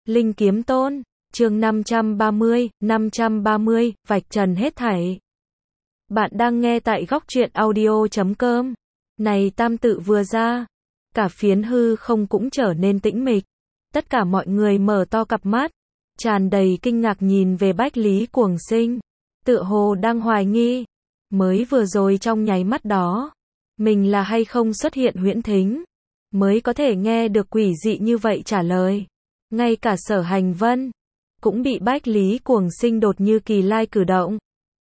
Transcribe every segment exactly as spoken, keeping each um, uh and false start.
Linh Kiếm Tôn, chương năm trăm ba mươi, năm trăm ba mươi, vạch trần hết thảy. Bạn đang nghe tại góc truyện audio chấm com. Này tam tự vừa ra, cả phiến hư không cũng trở nên tĩnh mịch. Tất cả mọi người mở to cặp mắt, tràn đầy kinh ngạc nhìn về Bách Lý Cuồng Sinh, tựa hồ đang hoài nghi, mới vừa rồi trong nháy mắt đó, mình là hay không xuất hiện huyễn thính, mới có thể nghe được quỷ dị như vậy trả lời. Ngay cả Sở Hành Vân cũng bị Bách Lý Cuồng Sinh đột như kỳ lai cử động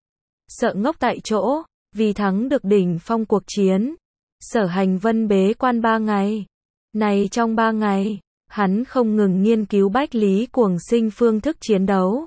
sợ ngốc tại chỗ. Vì thắng được đỉnh phong cuộc chiến, Sở Hành Vân bế quan ba ngày. Này trong ba ngày, hắn không ngừng nghiên cứu Bách Lý Cuồng Sinh phương thức chiến đấu.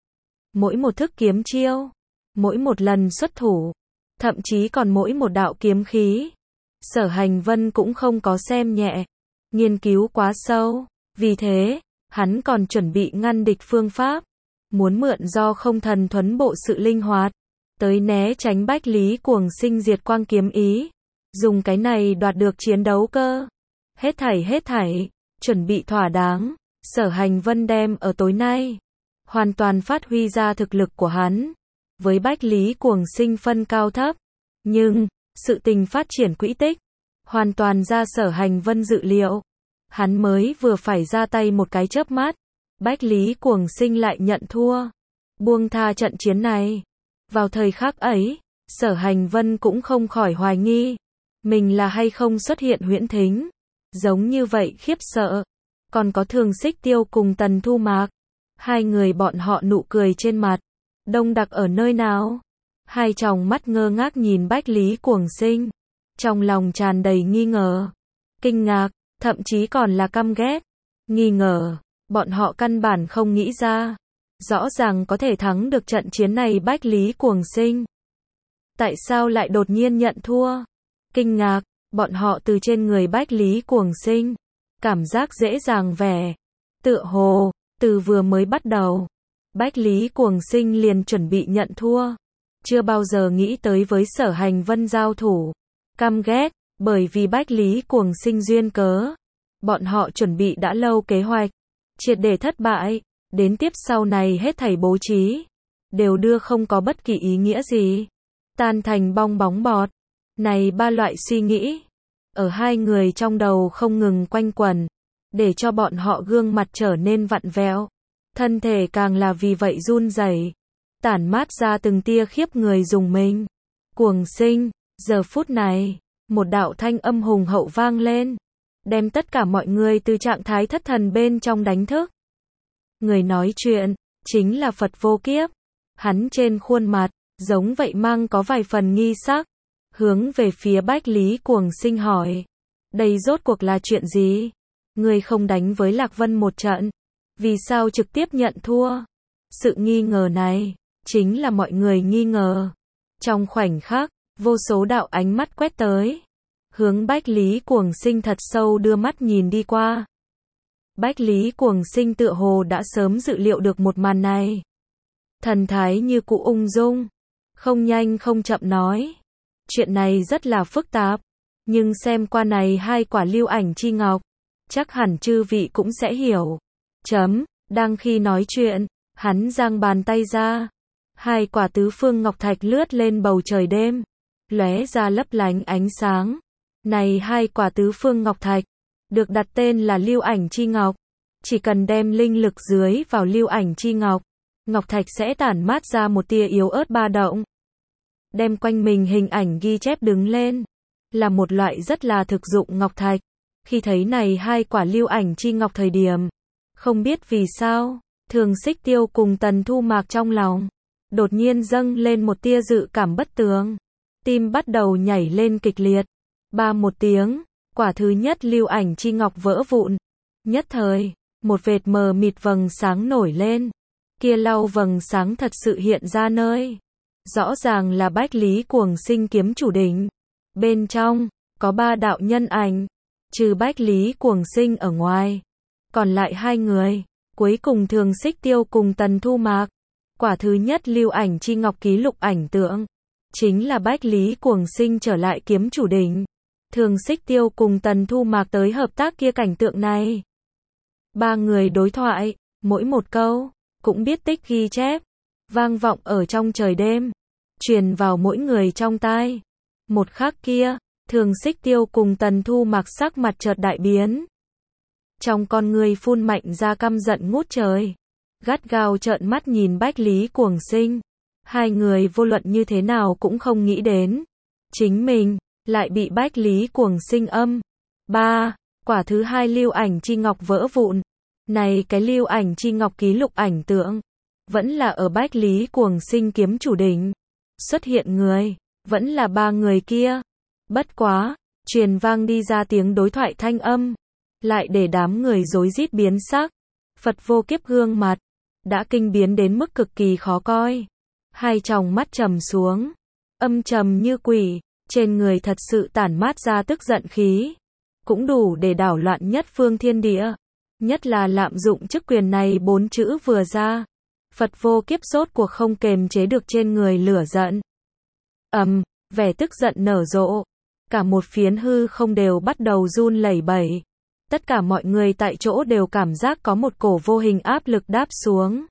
Mỗi một thức kiếm chiêu, mỗi một lần xuất thủ, thậm chí còn mỗi một đạo kiếm khí, Sở Hành Vân cũng không có xem nhẹ, nghiên cứu quá sâu. Vì thế, hắn còn chuẩn bị ngăn địch phương pháp, muốn mượn do không thần thuẫn bộ sự linh hoạt, tới né tránh Bách Lý Cuồng Sinh diệt quang kiếm ý, dùng cái này đoạt được chiến đấu cơ. Hết thảy hết thảy, chuẩn bị thỏa đáng, Sở Hành Vân đem ở tối nay, hoàn toàn phát huy ra thực lực của hắn, với Bách Lý Cuồng Sinh phân cao thấp. Nhưng, sự tình phát triển quỹ tích, hoàn toàn ra Sở Hành Vân dự liệu. Hắn mới vừa phải ra tay một cái chớp mắt, Bách Lý Cuồng Sinh lại nhận thua, buông tha trận chiến này. Vào thời khắc ấy, Sở Hành Vân cũng không khỏi hoài nghi, mình là hay không xuất hiện huyễn thính. Giống như vậy khiếp sợ, còn có Thường Xích Tiêu cùng Tần Thu Mạc, hai người bọn họ nụ cười trên mặt, đông đặc ở nơi nào? Hai tròng mắt ngơ ngác nhìn Bách Lý Cuồng Sinh, trong lòng tràn đầy nghi ngờ, kinh ngạc, thậm chí còn là căm ghét. Nghi ngờ, bọn họ căn bản không nghĩ ra, rõ ràng có thể thắng được trận chiến này Bách Lý Cuồng Sinh, tại sao lại đột nhiên nhận thua? Kinh ngạc, bọn họ từ trên người Bách Lý Cuồng Sinh, cảm giác dễ dàng vẻ, tựa hồ, từ vừa mới bắt đầu, Bách Lý Cuồng Sinh liền chuẩn bị nhận thua, chưa bao giờ nghĩ tới với Sở Hành Vân giao thủ. Căm ghét, bởi vì Bách Lý Cuồng Sinh duyên cớ, bọn họ chuẩn bị đã lâu kế hoạch, triệt để thất bại, đến tiếp sau này hết thảy bố trí, đều đưa không có bất kỳ ý nghĩa gì, tan thành bong bóng bọt. Này ba loại suy nghĩ, ở hai người trong đầu không ngừng quanh quẩn, để cho bọn họ gương mặt trở nên vặn vẹo, thân thể càng là vì vậy run rẩy, tản mát ra từng tia khiếp người rùng mình. Cuồng Sinh, giờ phút này, một đạo thanh âm hùng hậu vang lên, đem tất cả mọi người từ trạng thái thất thần bên trong đánh thức. Người nói chuyện, chính là Phật Vô Kiếp. Hắn trên khuôn mặt, giống vậy mang có vài phần nghi sắc, hướng về phía Bách Lý Cuồng Sinh hỏi, đây rốt cuộc là chuyện gì? Ngươi không đánh với Lạc Vân một trận, vì sao trực tiếp nhận thua? Sự nghi ngờ này, chính là mọi người nghi ngờ. Trong khoảnh khắc, vô số đạo ánh mắt quét tới, hướng Bách Lý Cuồng Sinh thật sâu đưa mắt nhìn đi qua. Bách Lý Cuồng Sinh tựa hồ đã sớm dự liệu được một màn này. Thần thái như cũ ung dung, không nhanh không chậm nói, chuyện này rất là phức tạp, nhưng xem qua này hai quả lưu ảnh chi ngọc, chắc hẳn chư vị cũng sẽ hiểu. Chấm, đang khi nói chuyện, hắn giang bàn tay ra, hai quả tứ phương ngọc thạch lướt lên bầu trời đêm, lóe ra lấp lánh ánh sáng. Này hai quả tứ phương ngọc thạch, được đặt tên là lưu ảnh chi ngọc, chỉ cần đem linh lực dưới vào lưu ảnh chi ngọc, ngọc thạch sẽ tản mát ra một tia yếu ớt ba động, đem quanh mình hình ảnh ghi chép đứng lên, là một loại rất là thực dụng ngọc thạch. Khi thấy này hai quả lưu ảnh chi ngọc thời điểm, không biết vì sao, Thường Xích Tiêu cùng Tần Thu Mạc trong lòng, đột nhiên dâng lên một tia dự cảm bất tường, tim bắt đầu nhảy lên kịch liệt. Ba một tiếng, quả thứ nhất lưu ảnh chi ngọc vỡ vụn, nhất thời, một vệt mờ mịt vầng sáng nổi lên, kia lau vầng sáng thật sự hiện ra nơi, rõ ràng là Bách Lý Cuồng Sinh kiếm chủ đỉnh. Bên trong, có ba đạo nhân ảnh, trừ Bách Lý Cuồng Sinh ở ngoài, còn lại hai người, cuối cùng Thường Xích Tiêu cùng Tần Thu Mạc. Quả thứ nhất lưu ảnh chi ngọc ký lục ảnh tượng, chính là Bách Lý Cuồng Sinh trở lại kiếm chủ đỉnh. Thường Xích Tiêu cùng Tần Thu Mạc tới hợp tác kia cảnh tượng này. Ba người đối thoại, mỗi một câu, cũng biết tích ghi chép, vang vọng ở trong trời đêm, truyền vào mỗi người trong tai. Một khắc kia, Thường Xích Tiêu cùng Tần Thu Mặc sắc mặt chợt đại biến. Trong con người phun mạnh ra căm giận ngút trời, gắt gao trợn mắt nhìn Bách Lý Cuồng Sinh. Hai người vô luận như thế nào cũng không nghĩ đến, chính mình lại bị Bách Lý Cuồng Sinh âm. Ba, quả thứ hai lưu ảnh chi ngọc vỡ vụn. Này cái lưu ảnh chi ngọc ký lục ảnh tượng, vẫn là ở Bách Lý Cuồng Sinh kiếm chủ đỉnh. Xuất hiện người, vẫn là ba người kia. Bất quá, truyền vang đi ra tiếng đối thoại thanh âm, lại để đám người rối rít biến sắc. Phật Vô Kiếp gương mặt, đã kinh biến đến mức cực kỳ khó coi. Hai tròng mắt trầm xuống, âm trầm như quỷ, trên người thật sự tản mát ra tức giận khí. Cũng đủ để đảo loạn nhất phương thiên địa. Nhất là lạm dụng chức quyền này bốn chữ vừa ra. Phật Vô Kiếp rốt cuộc không kềm chế được trên người lửa giận. Ầm, vẻ tức giận nở rộ. Cả một phiến hư không đều bắt đầu run lẩy bẩy. Tất cả mọi người tại chỗ đều cảm giác có một cổ vô hình áp lực đáp xuống.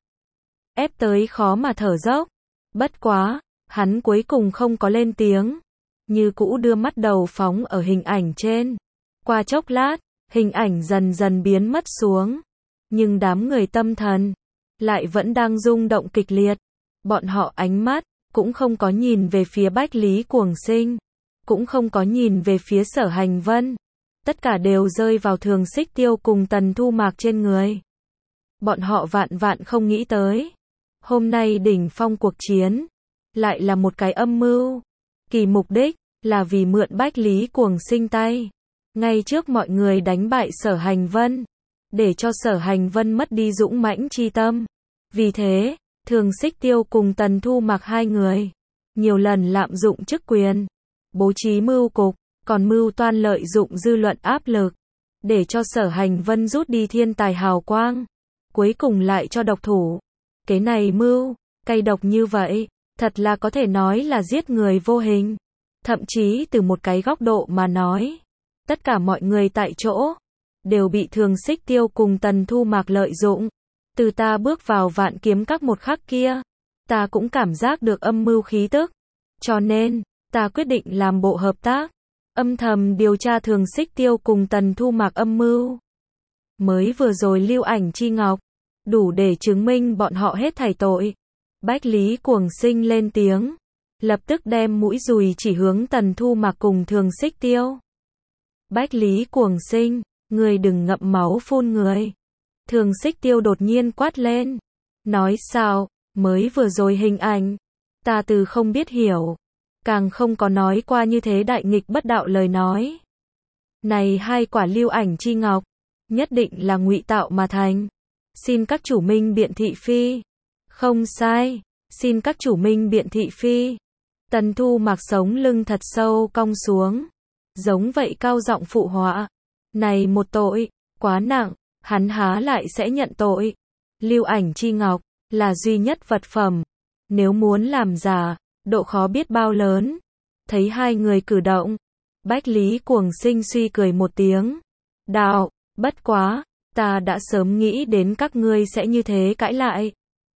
Ép tới khó mà thở dốc. Bất quá, hắn cuối cùng không có lên tiếng. Như cũ đưa mắt đầu phóng ở hình ảnh trên. Qua chốc lát, hình ảnh dần dần biến mất xuống. Nhưng đám người tâm thần lại vẫn đang rung động kịch liệt. Bọn họ ánh mắt cũng không có nhìn về phía Bách Lý Cuồng Sinh, cũng không có nhìn về phía Sở Hành Vân. Tất cả đều rơi vào Thường Xích Tiêu cùng Tần Thu Mạc trên người. Bọn họ vạn vạn không nghĩ tới, hôm nay đỉnh phong cuộc chiến lại là một cái âm mưu. Kỳ mục đích là vì mượn Bách Lý Cuồng Sinh tay, ngay trước mọi người đánh bại Sở Hành Vân, để cho Sở Hành Vân mất đi dũng mãnh chi tâm. Vì thế, Thường Xích Tiêu cùng Tần Thu Mặc hai người nhiều lần lạm dụng chức quyền, bố trí mưu cục, còn mưu toan lợi dụng dư luận áp lực, để cho Sở Hành Vân rút đi thiên tài hào quang, cuối cùng lại cho độc thủ. Cái này mưu, cay độc như vậy, thật là có thể nói là giết người vô hình. Thậm chí từ một cái góc độ mà nói, tất cả mọi người tại chỗ đều bị Thường Xích Tiêu cùng Tần Thu Mạc lợi dụng. Từ ta bước vào Vạn Kiếm Các một khắc kia, ta cũng cảm giác được âm mưu khí tức. Cho nên, ta quyết định làm bộ hợp tác, âm thầm điều tra Thường Xích Tiêu cùng Tần Thu Mạc âm mưu. Mới vừa rồi lưu ảnh chi ngọc, đủ để chứng minh bọn họ hết thảy tội. Bách Lý Cuồng Sinh lên tiếng, lập tức đem mũi dùi chỉ hướng Tần Thu Mạc cùng Thường Xích Tiêu. Bách Lý Cuồng Sinh, người đừng ngậm máu phun người. Thường Xích Tiêu đột nhiên quát lên. Nói sao, mới vừa rồi hình ảnh, ta từ không biết hiểu, càng không có nói qua như thế đại nghịch bất đạo lời nói. Này hai quả lưu ảnh chi ngọc, nhất định là ngụy tạo mà thành. Xin các chủ minh biện thị phi. Không sai, xin các chủ minh biện thị phi. Tần Thu Mạc sống lưng thật sâu cong xuống, giống vậy cao giọng phụ họa. Này một tội, quá nặng, hắn há lại sẽ nhận tội. Lưu ảnh chi ngọc là duy nhất vật phẩm, nếu muốn làm giả, độ khó biết bao lớn. Thấy hai người cử động, Bách Lý Cuồng Sinh suy cười một tiếng. Đạo, bất quá, ta đã sớm nghĩ đến các ngươi sẽ như thế cãi lại.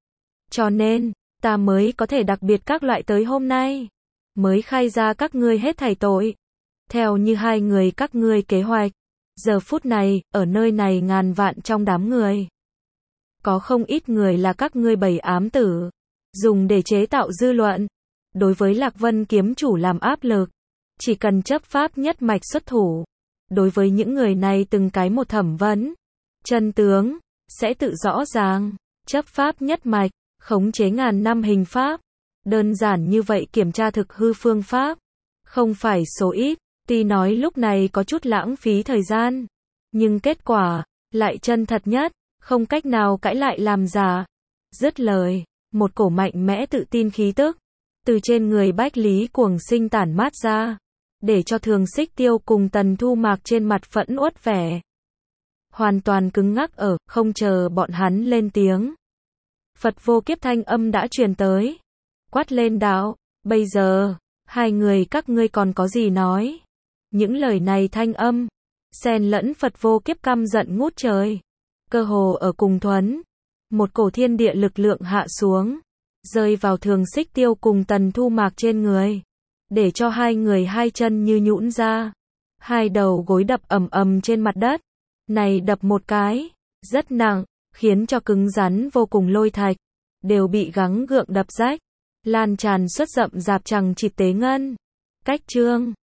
Cho nên, ta mới có thể đặc biệt các loại tới hôm nay, mới khai ra các ngươi hết thảy tội. Theo như hai người các ngươi kế hoạch, giờ phút này, ở nơi này ngàn vạn trong đám người, có không ít người là các ngươi bày ám tử, dùng để chế tạo dư luận, đối với Lạc Vân kiếm chủ làm áp lực. Chỉ cần chấp pháp nhất mạch xuất thủ, đối với những người này từng cái một thẩm vấn, chân tướng sẽ tự rõ ràng. Chấp pháp nhất mạch, khống chế ngàn năm hình pháp, đơn giản như vậy kiểm tra thực hư phương pháp, không phải số ít. Tuy nói lúc này có chút lãng phí thời gian, nhưng kết quả lại chân thật nhất, không cách nào cãi lại làm giả. Dứt lời, một cổ mạnh mẽ tự tin khí tức từ trên người Bách Lý Cuồng Sinh tản mát ra, để cho Thường Xích Tiêu cùng Tần Thu Mạc trên mặt phẫn uất vẻ, hoàn toàn cứng ngắc ở, không chờ bọn hắn lên tiếng. Phật Vô Kiếp thanh âm đã truyền tới, quát lên đạo, bây giờ, hai người các ngươi còn có gì nói? Những lời này thanh âm, xen lẫn Phật Vô Kiếp căm giận ngút trời, cơ hồ ở cùng thuấn, Một cổ thiên địa lực lượng hạ xuống, rơi vào Thường Xích Tiêu cùng Tần Thu Mạc trên người, để cho hai người hai chân như nhũn ra, hai đầu gối đập ầm ầm trên mặt đất. Này đập một cái, rất nặng, khiến cho cứng rắn vô cùng lôi thạch, đều bị gắng gượng đập rách, lan tràn xuất rậm rạp chằng chịt tế ngân. Cách chương